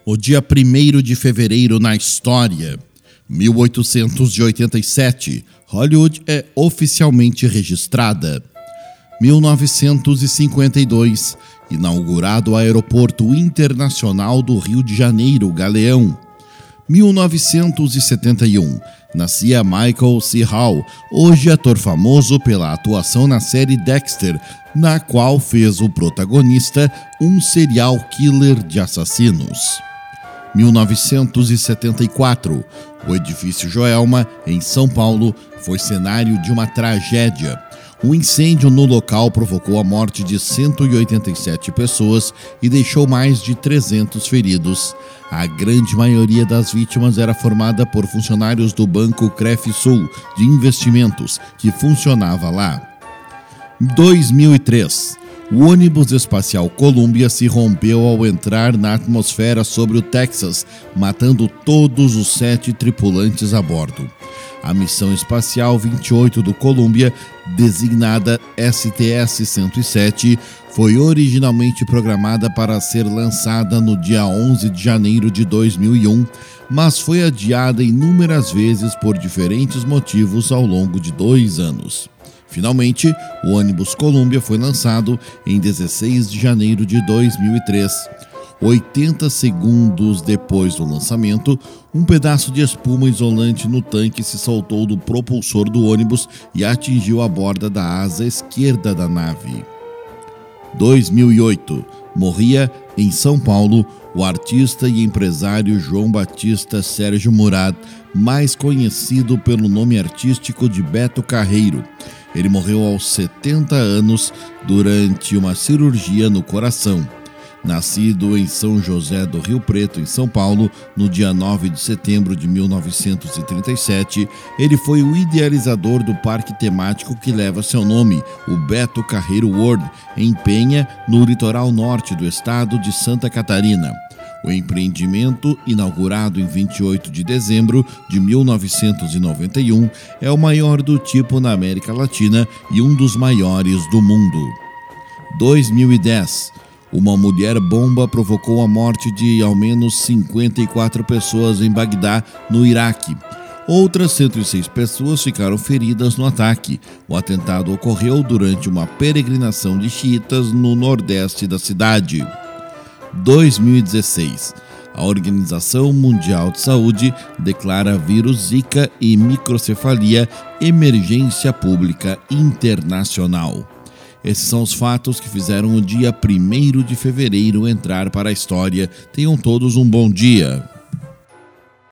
O dia 1º de fevereiro na história. 1887, Hollywood é oficialmente registrada. 1952, inaugurado o Aeroporto Internacional do Rio de Janeiro, Galeão. 1971, nascia Michael C. Hall, hoje ator famoso pela atuação na série Dexter, na qual fez o protagonista, um serial killer de assassinos. 1974, o edifício Joelma, em São Paulo, foi cenário de uma tragédia. Um incêndio no local provocou a morte de 187 pessoas e deixou mais de 300 feridos. A grande maioria das vítimas era formada por funcionários do Banco Crefisul de Investimentos, que funcionava lá. 2003. O ônibus espacial Columbia se rompeu ao entrar na atmosfera sobre o Texas, matando todos os 7 tripulantes a bordo. A missão espacial 28 do Columbia, designada STS-107, foi originalmente programada para ser lançada no dia 11 de janeiro de 2001, mas foi adiada inúmeras vezes por diferentes motivos ao longo de 2 anos. Finalmente, o ônibus Columbia foi lançado em 16 de janeiro de 2003. 80 segundos depois do lançamento, um pedaço de espuma isolante no tanque se soltou do propulsor do ônibus e atingiu a borda da asa esquerda da nave. 2008. Morria, em São Paulo, o artista e empresário João Batista Sérgio Murad, mais conhecido pelo nome artístico de Beto Carreiro. Ele morreu aos 70 anos durante uma cirurgia no coração. Nascido em São José do Rio Preto, em São Paulo, no dia 9 de setembro de 1937, ele foi o idealizador do parque temático que leva seu nome, o Beto Carreiro World, em Penha, no litoral norte do estado de Santa Catarina. O empreendimento, inaugurado em 28 de dezembro de 1991, é o maior do tipo na América Latina e um dos maiores do mundo. 2010. Uma mulher-bomba provocou a morte de ao menos 54 pessoas em Bagdá, no Iraque. Outras 106 pessoas ficaram feridas no ataque. O atentado ocorreu durante uma peregrinação de xiitas no nordeste da cidade. 2016. A Organização Mundial de Saúde declara vírus Zika e microcefalia emergência pública internacional. Esses são os fatos que fizeram o dia 1º de fevereiro entrar para a história. Tenham todos um bom dia.